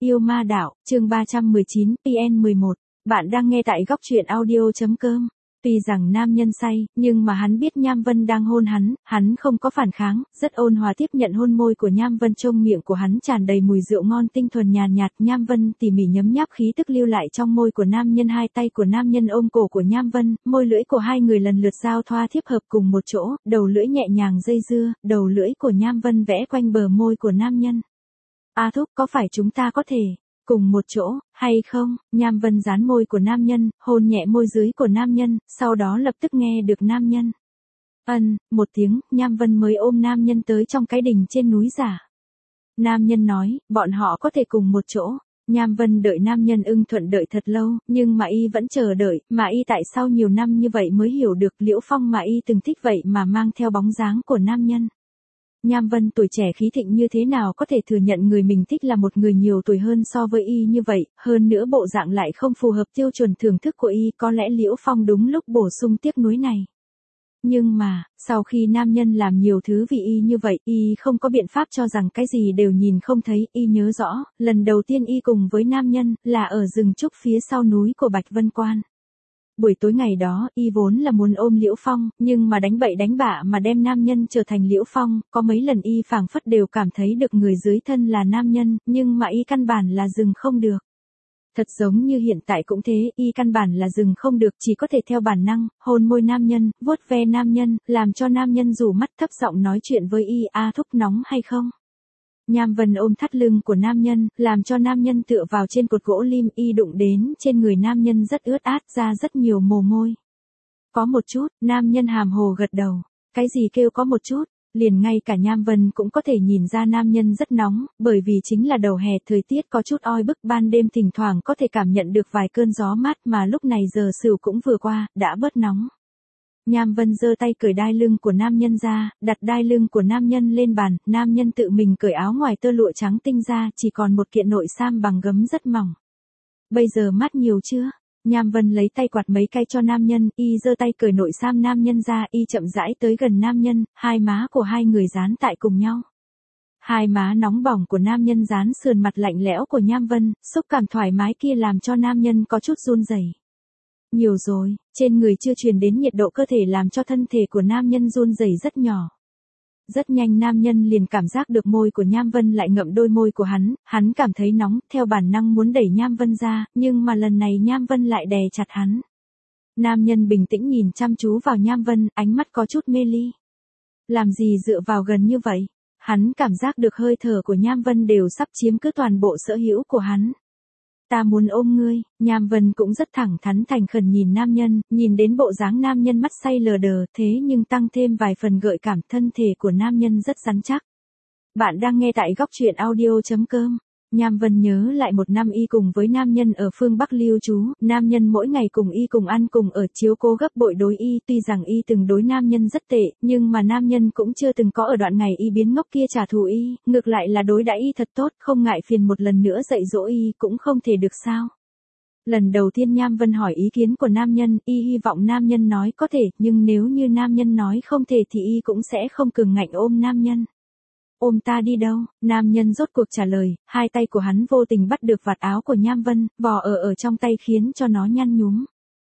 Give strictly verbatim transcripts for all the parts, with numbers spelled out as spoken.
Yêu ma đạo, chương ba trăm mười chín, pê en mười một. Bạn đang nghe tại góc truyện audio.com. Tuy rằng nam nhân say, nhưng mà hắn biết Nham Vân đang hôn hắn, hắn không có phản kháng, rất ôn hòa tiếp nhận hôn môi của Nham Vân. Trong miệng của hắn tràn đầy mùi rượu ngon tinh thuần nhàn nhạt, nhạt. Nham Vân tỉ mỉ nhấm nháp khí tức lưu lại trong môi của nam nhân, hai tay của nam nhân ôm cổ của Nham Vân, môi lưỡi của hai người lần lượt giao thoa thiếp hợp cùng một chỗ, đầu lưỡi nhẹ nhàng dây dưa, đầu lưỡi của Nham Vân vẽ quanh bờ môi của nam nhân. A thúc, có phải chúng ta có thể cùng một chỗ, hay không? Nham Vân dán môi của nam nhân, hôn nhẹ môi dưới của nam nhân, sau đó lập tức nghe được nam nhân ân, một tiếng, Nham Vân mới ôm nam nhân tới trong cái đình trên núi giả. Nam nhân nói, bọn họ có thể cùng một chỗ. Nham Vân đợi nam nhân ưng thuận đợi thật lâu, nhưng mà y vẫn chờ đợi, mà y tại sao nhiều năm như vậy mới hiểu được Liễu Phong mà y từng thích vậy mà mang theo bóng dáng của nam nhân. Nham Vân tuổi trẻ khí thịnh như thế nào có thể thừa nhận người mình thích là một người nhiều tuổi hơn so với y như vậy, hơn nữa bộ dạng lại không phù hợp tiêu chuẩn thưởng thức của y, có lẽ Liễu Phong đúng lúc bổ sung tiếc nuối này. Nhưng mà, sau khi nam nhân làm nhiều thứ vì y như vậy, y không có biện pháp cho rằng cái gì đều nhìn không thấy, y nhớ rõ, lần đầu tiên y cùng với nam nhân, là ở rừng trúc phía sau núi của Bạch Vân Quan. Buổi tối ngày đó, y vốn là muốn ôm Liễu Phong, nhưng mà đánh bậy đánh bạ mà đem nam nhân trở thành Liễu Phong, có mấy lần y phảng phất đều cảm thấy được người dưới thân là nam nhân, nhưng mà y căn bản là dừng không được. Thật giống như hiện tại cũng thế, y căn bản là dừng không được, chỉ có thể theo bản năng, hôn môi nam nhân, vuốt ve nam nhân, làm cho nam nhân rủ mắt thấp giọng nói chuyện với y. A thúc, nóng hay không? Nham Vân ôm thắt lưng của nam nhân, làm cho nam nhân tựa vào trên cột gỗ lim, y đụng đến trên người nam nhân rất ướt át, ra rất nhiều mồ môi. Có một chút, nam nhân hàm hồ gật đầu. Cái gì kêu có một chút? Liền ngay cả Nham Vân cũng có thể nhìn ra nam nhân rất nóng, bởi vì chính là đầu hè, thời tiết có chút oi bức, ban đêm thỉnh thoảng có thể cảm nhận được vài cơn gió mát, mà lúc này giờ sửu cũng vừa qua, đã bớt nóng. Nham Vân giơ tay cởi đai lưng của nam nhân ra, đặt đai lưng của nam nhân lên bàn, nam nhân tự mình cởi áo ngoài tơ lụa trắng tinh ra, chỉ còn một kiện nội sam bằng gấm rất mỏng. Bây giờ mát nhiều chưa? Nham Vân lấy tay quạt mấy cái cho nam nhân, y giơ tay cởi nội sam nam nhân ra, y chậm rãi tới gần nam nhân, hai má của hai người dán tại cùng nhau. Hai má nóng bỏng của nam nhân dán sườn mặt lạnh lẽo của Nham Vân, xúc cảm thoải mái kia làm cho nam nhân có chút run rẩy. Nhiều rồi, trên người chưa truyền đến nhiệt độ cơ thể làm cho thân thể của nam nhân run rẩy rất nhỏ. Rất nhanh nam nhân liền cảm giác được môi của Nham Vân lại ngậm đôi môi của hắn, hắn cảm thấy nóng, theo bản năng muốn đẩy Nham Vân ra, nhưng mà lần này Nham Vân lại đè chặt hắn. Nam nhân bình tĩnh nhìn chăm chú vào Nham Vân, ánh mắt có chút mê ly. Làm gì dựa vào gần như vậy? Hắn cảm giác được hơi thở của Nham Vân đều sắp chiếm cứ toàn bộ sở hữu của hắn. Ta muốn ôm ngươi. Nham Vân cũng rất thẳng thắn thành khẩn nhìn nam nhân, nhìn đến bộ dáng nam nhân mắt say lờ đờ, thế nhưng tăng thêm vài phần gợi cảm, thân thể của nam nhân rất rắn chắc. Bạn đang nghe tại góc truyện audio.com. Nham Vân nhớ lại một năm y cùng với nam nhân ở phương Bắc lưu trú, nam nhân mỗi ngày cùng y cùng ăn cùng ở, chiếu cố gấp bội đối y, tuy rằng y từng đối nam nhân rất tệ, nhưng mà nam nhân cũng chưa từng có ở đoạn ngày y biến ngốc kia trả thù y, ngược lại là đối đãi y thật tốt, không ngại phiền một lần nữa dạy dỗ y, cũng không thể được sao. Lần đầu tiên Nham Vân hỏi ý kiến của nam nhân, y hy vọng nam nhân nói có thể, nhưng nếu như nam nhân nói không thể thì y cũng sẽ không cường ngạnh ôm nam nhân. Ôm ta đi đâu? Nam nhân rốt cuộc trả lời, hai tay của hắn vô tình bắt được vạt áo của Nham Vân, vò ở ở trong tay khiến cho nó nhăn nhúm.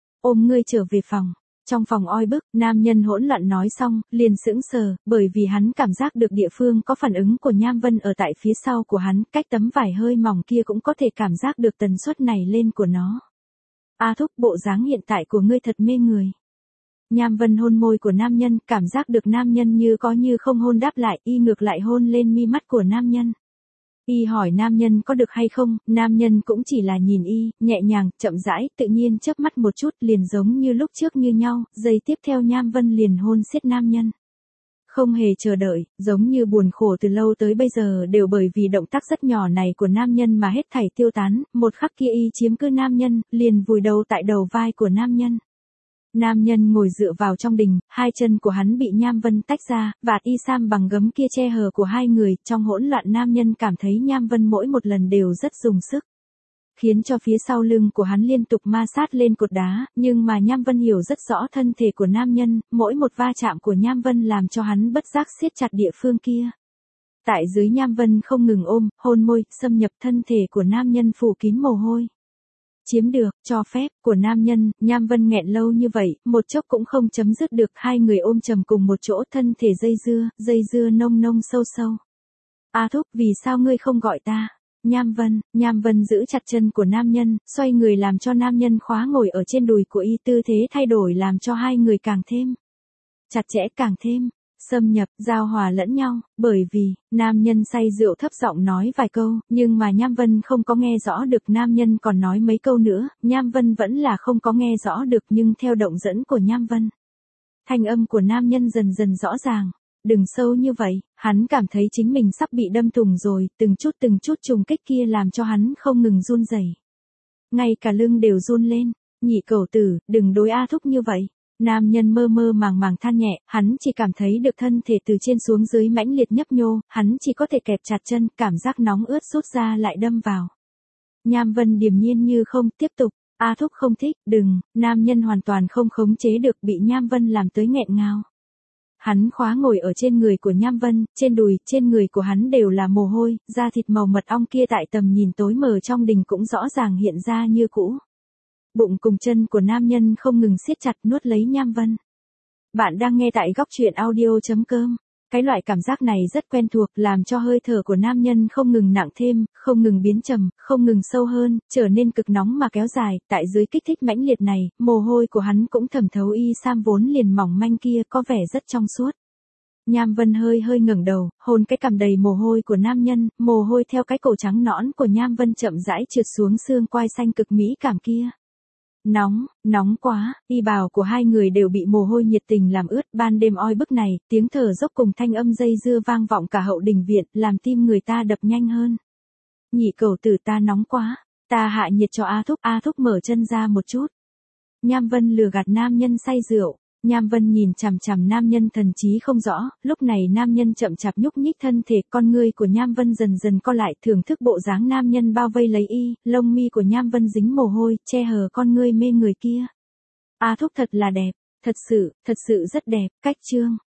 Ôm ngươi trở về phòng. Trong phòng oi bức, nam nhân hỗn loạn nói xong, liền sững sờ, bởi vì hắn cảm giác được địa phương có phản ứng của Nham Vân ở tại phía sau của hắn, cách tấm vải hơi mỏng kia cũng có thể cảm giác được tần suất này lên của nó. A thúc, bộ dáng hiện tại của ngươi thật mê người. Nham Vân hôn môi của nam nhân, cảm giác được nam nhân như có như không hôn đáp lại, y ngược lại hôn lên mi mắt của nam nhân. Y hỏi nam nhân có được hay không, nam nhân cũng chỉ là nhìn y, nhẹ nhàng, chậm rãi, tự nhiên chớp mắt một chút, liền giống như lúc trước như nhau, giây tiếp theo Nham Vân liền hôn siết nam nhân. Không hề chờ đợi, giống như buồn khổ từ lâu tới bây giờ đều bởi vì động tác rất nhỏ này của nam nhân mà hết thảy tiêu tán, một khắc kia y chiếm cứ nam nhân, liền vùi đầu tại đầu vai của nam nhân. Nam nhân ngồi dựa vào trong đình, hai chân của hắn bị Nham Vân tách ra, vạt y sam bằng gấm kia che hờ của hai người, trong hỗn loạn nam nhân cảm thấy Nham Vân mỗi một lần đều rất dùng sức. Khiến cho phía sau lưng của hắn liên tục ma sát lên cột đá, nhưng mà Nham Vân hiểu rất rõ thân thể của nam nhân, mỗi một va chạm của Nham Vân làm cho hắn bất giác siết chặt địa phương kia. Tại dưới Nham Vân không ngừng ôm, hôn môi, xâm nhập thân thể của nam nhân phủ kín mồ hôi. Chiếm được, cho phép, của nam nhân, Nham Vân nghẹn lâu như vậy, một chốc cũng không chấm dứt được, hai người ôm chầm cùng một chỗ, thân thể dây dưa, dây dưa nông nông sâu sâu. A Thúc, vì sao ngươi không gọi ta? Nham Vân, Nham Vân giữ chặt chân của nam nhân, xoay người làm cho nam nhân khóa ngồi ở trên đùi của y, tư thế thay đổi làm cho hai người càng thêm chặt chẽ, càng thêm xâm nhập, giao hòa lẫn nhau, bởi vì, nam nhân say rượu thấp giọng nói vài câu, nhưng mà Nham Vân không có nghe rõ được, nam nhân còn nói mấy câu nữa, Nham Vân vẫn là không có nghe rõ được, nhưng theo động dẫn của Nham Vân, thanh âm của nam nhân dần dần rõ ràng. Đừng sâu như vậy, hắn cảm thấy chính mình sắp bị đâm thủng rồi, từng chút từng chút trùng kích kia làm cho hắn không ngừng run rẩy. Ngay cả lưng đều run lên, nhị cẩu tử, đừng đối A Thúc như vậy. Nam nhân mơ mơ màng màng than nhẹ, hắn chỉ cảm thấy được thân thể từ trên xuống dưới mãnh liệt nhấp nhô, hắn chỉ có thể kẹp chặt chân, cảm giác nóng ướt rút ra lại đâm vào. Nham Vân điềm nhiên như không, tiếp tục, A Thúc không thích, đừng, nam nhân hoàn toàn không khống chế được, bị Nham Vân làm tới nghẹn ngào. Hắn khóa ngồi ở trên người của Nham Vân, trên đùi, trên người của hắn đều là mồ hôi, da thịt màu mật ong kia tại tầm nhìn tối mờ trong đình cũng rõ ràng hiện ra như cũ. Bụng cùng chân của nam nhân không ngừng siết chặt nuốt lấy Nham Vân. Bạn đang nghe tại góc truyện audio chấm com. Cái loại cảm giác này rất quen thuộc, làm cho hơi thở của nam nhân không ngừng nặng thêm, không ngừng biến trầm, không ngừng sâu hơn, trở nên cực nóng mà kéo dài, tại dưới kích thích mãnh liệt này, mồ hôi của hắn cũng thẩm thấu y sam vốn liền mỏng manh kia, có vẻ rất trong suốt. Nham Vân hơi hơi ngẩng đầu, hôn cái cằm đầy mồ hôi của nam nhân, mồ hôi theo cái cổ trắng nõn của Nham Vân chậm rãi trượt xuống xương quai xanh cực mỹ cảm kia. Nóng, nóng quá, y bào của hai người đều bị mồ hôi nhiệt tình làm ướt, ban đêm oi bức này, tiếng thở dốc cùng thanh âm dây dưa vang vọng cả hậu đình viện, làm tim người ta đập nhanh hơn. Nhị cẩu tử, ta nóng quá, ta hạ nhiệt cho A Thúc, A Thúc mở chân ra một chút. Nham Vân lừa gạt nam nhân say rượu. Nham Vân nhìn chằm chằm nam nhân thần trí không rõ, lúc này nam nhân chậm chạp nhúc nhích thân thể, con ngươi của Nham Vân dần dần co lại, thưởng thức bộ dáng nam nhân bao vây lấy y, lông mi của Nham Vân dính mồ hôi, che hờ con ngươi mê người kia. A Thúc thật là đẹp, thật sự, thật sự rất đẹp, cách chương.